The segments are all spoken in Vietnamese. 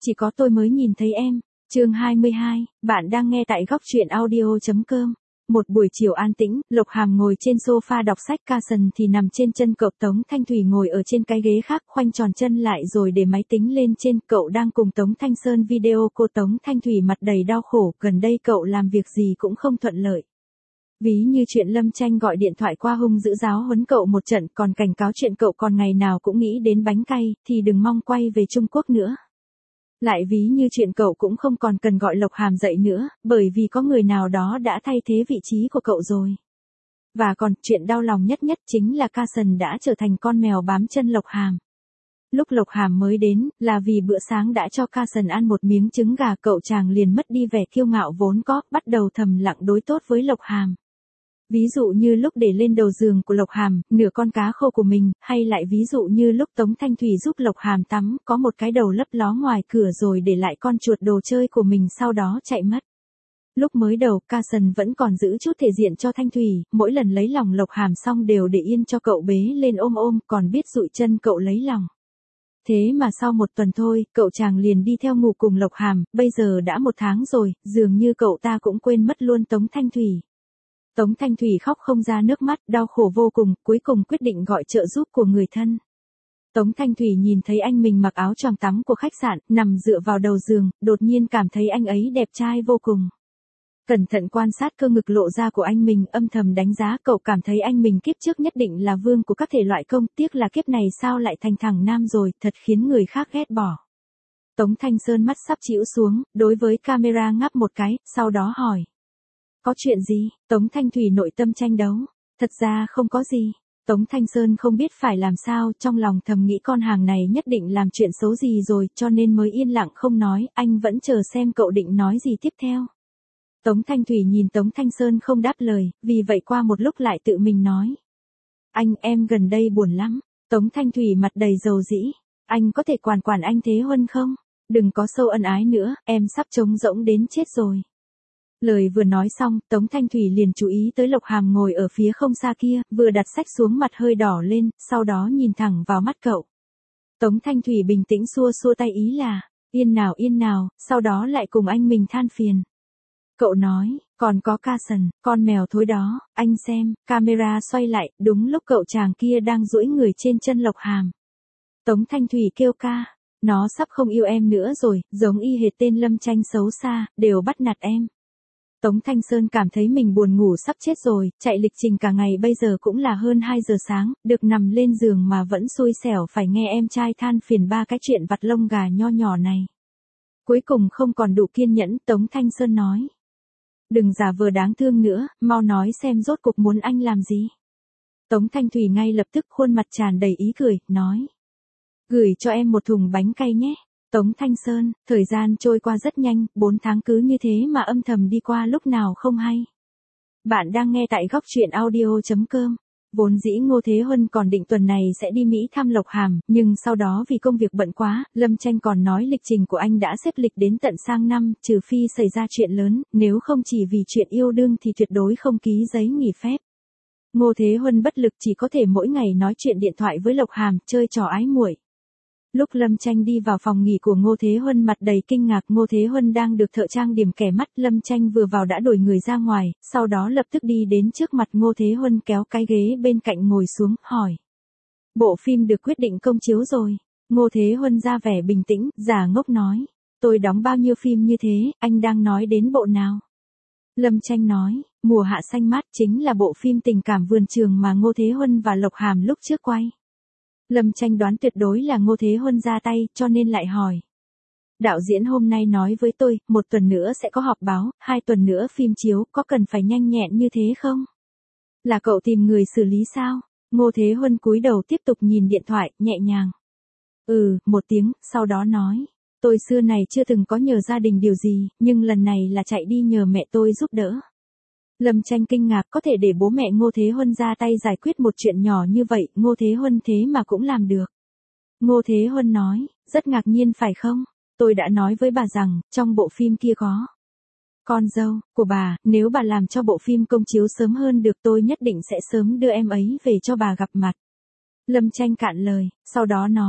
chỉ có tôi mới nhìn thấy em. Chương 22, bạn đang nghe tại góc truyện audio.com. Một buổi chiều an tĩnh, Lộc Hàm ngồi trên sofa đọc sách, Carson thì nằm trên chân cậu, Tống Thanh Thủy ngồi ở trên cái ghế khác, khoanh tròn chân lại rồi để máy tính lên trên, cậu đang cùng Tống Thanh Sơn video cô. Tống Thanh Thủy mặt đầy đau khổ, gần đây cậu làm việc gì cũng không thuận lợi. Ví như chuyện Lâm Tranh gọi điện thoại qua hung dữ giáo huấn cậu một trận, còn cảnh cáo chuyện cậu còn ngày nào cũng nghĩ đến bánh cay, thì đừng mong quay về Trung Quốc nữa. Lại ví như chuyện cậu cũng không còn cần gọi Lộc Hàm dậy nữa, bởi vì có người nào đó đã thay thế vị trí của cậu rồi. Và còn, chuyện đau lòng nhất chính là Carson đã trở thành con mèo bám chân Lộc Hàm. Lúc Lộc Hàm mới đến, là vì bữa sáng đã cho Carson ăn một miếng trứng gà, cậu chàng liền mất đi vẻ kiêu ngạo vốn có, bắt đầu thầm lặng đối tốt với Lộc Hàm. Ví dụ như lúc để lên đầu giường của Lộc Hàm, nửa con cá khô của mình, hay lại ví dụ như lúc Tống Thanh Thủy giúp Lộc Hàm tắm, có một cái đầu lấp ló ngoài cửa rồi để lại con chuột đồ chơi của mình sau đó chạy mất. Lúc mới đầu, Carson vẫn còn giữ chút thể diện cho Thanh Thủy, mỗi lần lấy lòng Lộc Hàm xong đều để yên cho cậu bế lên ôm, còn biết dụi chân cậu lấy lòng. Thế mà sau một tuần thôi, cậu chàng liền đi theo ngủ cùng Lộc Hàm, bây giờ đã 1 tháng rồi, dường như cậu ta cũng quên mất luôn Tống Thanh Thủy. Tống Thanh Thủy khóc không ra nước mắt, đau khổ vô cùng, cuối cùng quyết định gọi trợ giúp của người thân. Tống Thanh Thủy nhìn thấy anh mình mặc áo choàng tắm của khách sạn, nằm dựa vào đầu giường, đột nhiên cảm thấy anh ấy đẹp trai vô cùng. Cẩn thận quan sát cơ ngực lộ ra của anh mình, âm thầm đánh giá, cậu cảm thấy anh mình kiếp trước nhất định là vương của các thể loại công, tiếc là kiếp này sao lại thành thằng nam rồi, thật khiến người khác ghét bỏ. Tống Thanh Sơn mắt sắp chĩu xuống, đối với camera ngáp một cái, sau đó hỏi. Có chuyện gì? Tống Thanh Thủy nội tâm tranh đấu. Thật ra không có gì. Tống Thanh Sơn không biết phải làm sao, trong lòng thầm nghĩ con hàng này nhất định làm chuyện xấu gì rồi, cho nên mới yên lặng không nói, anh vẫn chờ xem cậu định nói gì tiếp theo. Tống Thanh Thủy nhìn Tống Thanh Sơn không đáp lời, vì vậy qua một lúc lại tự mình nói. Anh, em gần đây buồn lắm. Tống Thanh Thủy mặt đầy dầu dĩ. Anh có thể quản anh Thế Huân không? Đừng có sâu ân ái nữa, em sắp trống rỗng đến chết rồi. Lời vừa nói xong, Tống Thanh Thủy liền chú ý tới Lộc Hàm ngồi ở phía không xa kia, vừa đặt sách xuống mặt hơi đỏ lên, sau đó nhìn thẳng vào mắt cậu. Tống Thanh Thủy bình tĩnh xua tay ý là, yên nào, sau đó lại cùng anh mình than phiền. Cậu nói, còn có Carson, con mèo thối đó, anh xem, camera xoay lại, đúng lúc cậu chàng kia đang duỗi người trên chân Lộc Hàm. Tống Thanh Thủy kêu ca, nó sắp không yêu em nữa rồi, giống y hệt tên Lâm Tranh xấu xa, đều bắt nạt em. Tống Thanh Sơn cảm thấy mình buồn ngủ sắp chết rồi, chạy lịch trình cả ngày bây giờ cũng là hơn 2 giờ sáng, được nằm lên giường mà vẫn xui xẻo phải nghe em trai than phiền 3 cái chuyện vặt lông gà nho nhỏ này. Cuối cùng không còn đủ kiên nhẫn, Tống Thanh Sơn nói. Đừng giả vờ đáng thương nữa, mau nói xem rốt cuộc muốn anh làm gì. Tống Thanh Thủy ngay lập tức khuôn mặt tràn đầy ý cười, nói. Gửi cho em một thùng bánh cay nhé. Tống Thanh Sơn, thời gian trôi qua rất nhanh, 4 tháng cứ như thế mà âm thầm đi qua lúc nào không hay. Bạn đang nghe tại góc truyện audio.com. Vốn dĩ Ngô Thế Huân còn định tuần này sẽ đi Mỹ thăm Lộc Hàm, nhưng sau đó vì công việc bận quá, Lâm Tranh còn nói lịch trình của anh đã xếp lịch đến tận sang năm, trừ phi xảy ra chuyện lớn, nếu không chỉ vì chuyện yêu đương thì tuyệt đối không ký giấy nghỉ phép. Ngô Thế Huân bất lực chỉ có thể mỗi ngày nói chuyện điện thoại với Lộc Hàm, chơi trò ái muội. Lúc Lâm Tranh đi vào phòng nghỉ của Ngô Thế Huân mặt đầy kinh ngạc, Ngô Thế Huân đang được thợ trang điểm kẻ mắt, Lâm Tranh vừa vào đã đuổi người ra ngoài, sau đó lập tức đi đến trước mặt Ngô Thế Huân kéo cái ghế bên cạnh ngồi xuống, hỏi. Bộ phim được quyết định công chiếu rồi. Ngô Thế Huân ra vẻ bình tĩnh, giả ngốc nói. Tôi đóng bao nhiêu phim như thế, anh đang nói đến bộ nào? Lâm Tranh nói, Mùa Hạ Xanh Mát chính là bộ phim tình cảm vườn trường mà Ngô Thế Huân và Lộc Hàm lúc trước quay. Lâm Tranh đoán tuyệt đối là Ngô Thế Huân ra tay, cho nên lại hỏi. Đạo diễn hôm nay nói với tôi, 1 tuần nữa sẽ có họp báo, 2 tuần nữa phim chiếu, có cần phải nhanh nhẹn như thế không? Là cậu tìm người xử lý sao? Ngô Thế Huân cúi đầu tiếp tục nhìn điện thoại, nhẹ nhàng. Một tiếng, sau đó nói. Tôi xưa này chưa từng có nhờ gia đình điều gì, nhưng lần này là chạy đi nhờ mẹ tôi giúp đỡ. Lâm Tranh kinh ngạc, có thể để bố mẹ Ngô Thế Huân ra tay giải quyết một chuyện nhỏ như vậy, Ngô Thế Huân thế mà cũng làm được. Ngô Thế Huân nói, rất ngạc nhiên phải không? Tôi đã nói với bà rằng, trong bộ phim kia có con dâu của bà, nếu bà làm cho bộ phim công chiếu sớm hơn được tôi nhất định sẽ sớm đưa em ấy về cho bà gặp mặt. Lâm Tranh cạn lời, sau đó nói,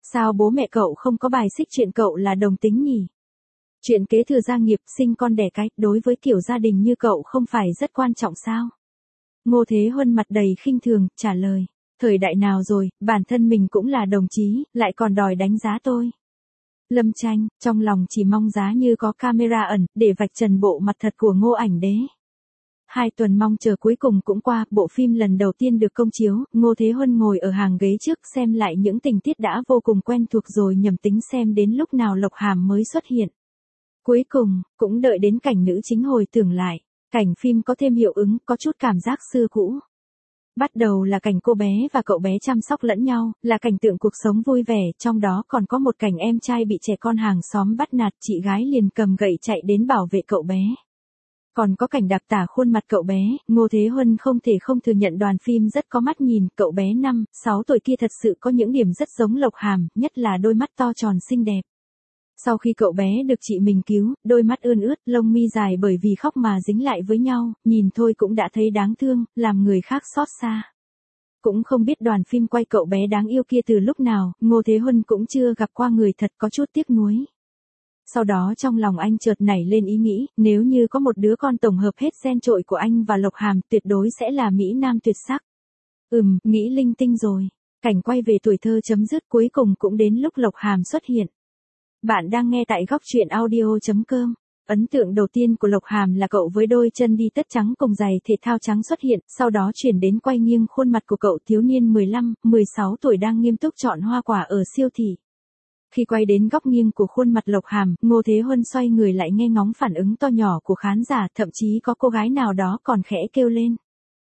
Sao bố mẹ cậu không có bài xích chuyện cậu là đồng tính nhỉ? Chuyện kế thừa gia nghiệp, sinh con đẻ cái, đối với kiểu gia đình như cậu không phải rất quan trọng sao? Ngô Thế Huân mặt đầy khinh thường, trả lời. Thời đại nào rồi, bản thân mình cũng là đồng chí, lại còn đòi đánh giá tôi. Lâm Tranh, trong lòng chỉ mong giá như có camera ẩn, để vạch trần bộ mặt thật của Ngô Ảnh Đế. 2 tuần mong chờ cuối cùng cũng qua, bộ phim lần đầu tiên được công chiếu, Ngô Thế Huân ngồi ở hàng ghế trước xem lại những tình tiết đã vô cùng quen thuộc rồi nhầm tính xem đến lúc nào Lộc Hàm mới xuất hiện. Cuối cùng, cũng đợi đến cảnh nữ chính hồi tưởng lại, cảnh phim có thêm hiệu ứng, có chút cảm giác xưa cũ. Bắt đầu là cảnh cô bé và cậu bé chăm sóc lẫn nhau, là cảnh tượng cuộc sống vui vẻ, trong đó còn có một cảnh em trai bị trẻ con hàng xóm bắt nạt, chị gái liền cầm gậy chạy đến bảo vệ cậu bé. Còn có cảnh đặc tả khuôn mặt cậu bé, Ngô Thế Huân không thể không thừa nhận đoàn phim rất có mắt nhìn, cậu bé 5, 6 tuổi kia thật sự có những điểm rất giống Lộc Hàm, nhất là đôi mắt to tròn xinh đẹp. Sau khi cậu bé được chị mình cứu, đôi mắt ươn ướt, lông mi dài bởi vì khóc mà dính lại với nhau, nhìn thôi cũng đã thấy đáng thương, làm người khác xót xa. Cũng không biết đoàn phim quay cậu bé đáng yêu kia từ lúc nào, Ngô Thế Huân cũng chưa gặp qua người thật, có chút tiếc nuối. Sau đó trong lòng anh chợt nảy lên ý nghĩ, nếu như có một đứa con tổng hợp hết gen trội của anh và Lộc Hàm, tuyệt đối sẽ là Mỹ Nam tuyệt sắc. Nghĩ linh tinh rồi. Cảnh quay về tuổi thơ chấm dứt, cuối cùng cũng đến lúc Lộc Hàm xuất hiện. Bạn đang nghe tại góc truyện audio.com. Ấn tượng đầu tiên của Lộc Hàm là cậu với đôi chân đi tất trắng cùng giày thể thao trắng xuất hiện, sau đó chuyển đến quay nghiêng khuôn mặt của cậu thiếu niên 15, 16 tuổi đang nghiêm túc chọn hoa quả ở siêu thị. Khi quay đến góc nghiêng của khuôn mặt Lộc Hàm, Ngô Thế Huân xoay người lại nghe ngóng phản ứng to nhỏ của khán giả, thậm chí có cô gái nào đó còn khẽ kêu lên.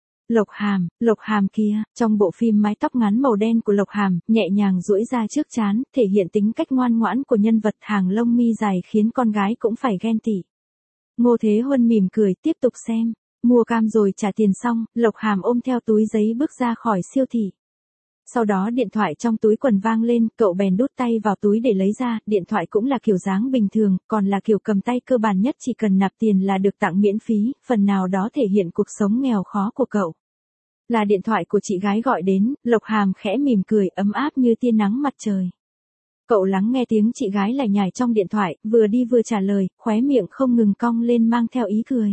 Lộc Hàm kia, trong bộ phim mái tóc ngắn màu đen của Lộc Hàm, nhẹ nhàng duỗi ra trước trán, thể hiện tính cách ngoan ngoãn của nhân vật, hàng lông mi dài khiến con gái cũng phải ghen tị. Ngô Thế Huân mỉm cười, tiếp tục xem. Mua cam rồi trả tiền xong, Lộc Hàm ôm theo túi giấy bước ra khỏi siêu thị. Sau đó điện thoại trong túi quần vang lên, cậu bèn đút tay vào túi để lấy ra, điện thoại cũng là kiểu dáng bình thường, còn là kiểu cầm tay cơ bản nhất, chỉ cần nạp tiền là được tặng miễn phí, phần nào đó thể hiện cuộc sống nghèo khó của cậu. Là điện thoại của chị gái gọi đến, Lộc Hàm khẽ mỉm cười, ấm áp như tia nắng mặt trời. Cậu lắng nghe tiếng chị gái lải nhải trong điện thoại, vừa đi vừa trả lời, khóe miệng không ngừng cong lên mang theo ý cười.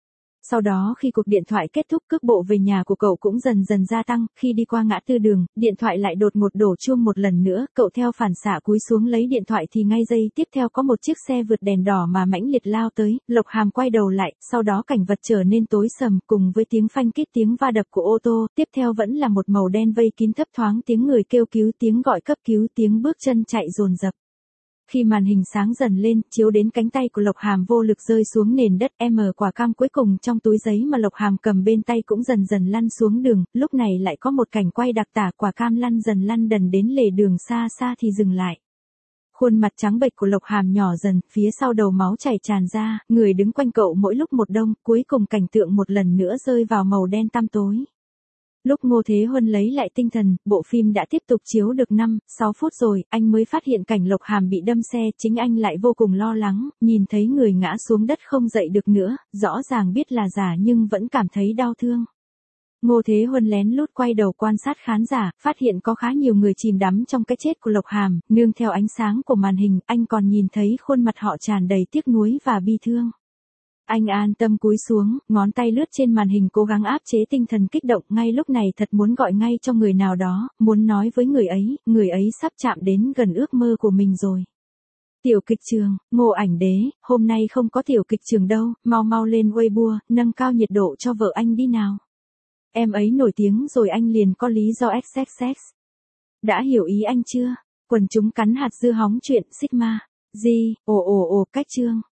Sau đó khi cuộc điện thoại kết thúc, cước bộ về nhà của cậu cũng dần dần gia tăng, khi đi qua ngã tư đường, điện thoại lại đột ngột đổ chuông một lần nữa, cậu theo phản xạ cúi xuống lấy điện thoại thì ngay giây tiếp theo có một chiếc xe vượt đèn đỏ mà mãnh liệt lao tới, Lộc Hàm quay đầu lại, sau đó cảnh vật trở nên tối sầm cùng với tiếng phanh kít, tiếng va đập của ô tô, tiếp theo vẫn là một màu đen vây kín thấp thoáng tiếng người kêu cứu, tiếng gọi cấp cứu, tiếng bước chân chạy dồn dập. Khi màn hình sáng dần lên, chiếu đến cánh tay của Lộc Hàm vô lực rơi xuống nền đất, quả cam cuối cùng trong túi giấy mà Lộc Hàm cầm bên tay cũng dần dần lăn xuống đường, lúc này lại có một cảnh quay đặc tả quả cam lăn dần lăn đần đến lề đường, xa xa thì dừng lại. Khuôn mặt trắng bệch của Lộc Hàm nhỏ dần, phía sau đầu máu chảy tràn ra, người đứng quanh cậu mỗi lúc một đông, cuối cùng cảnh tượng một lần nữa rơi vào màu đen tăm tối. Lúc Ngô Thế Huân lấy lại tinh thần, bộ phim đã tiếp tục chiếu được 5, 6 phút rồi, anh mới phát hiện cảnh Lộc Hàm bị đâm xe, chính anh lại vô cùng lo lắng, nhìn thấy người ngã xuống đất không dậy được nữa, rõ ràng biết là giả nhưng vẫn cảm thấy đau thương. Ngô Thế Huân lén lút quay đầu quan sát khán giả, phát hiện có khá nhiều người chìm đắm trong cái chết của Lộc Hàm, nương theo ánh sáng của màn hình, anh còn nhìn thấy khuôn mặt họ tràn đầy tiếc nuối và bi thương. Anh an tâm cúi xuống, ngón tay lướt trên màn hình cố gắng áp chế tinh thần kích động, ngay lúc này thật muốn gọi ngay cho người nào đó, muốn nói với người ấy sắp chạm đến gần ước mơ của mình rồi. Tiểu kịch trường, Ngô Ảnh Đế, hôm nay không có tiểu kịch trường đâu, mau lên Weibo, nâng cao nhiệt độ cho vợ anh đi nào. Em ấy nổi tiếng rồi anh liền có lý do XXX. Đã hiểu ý anh chưa? Quần chúng cắn hạt dưa hóng chuyện Sigma. Cách chương.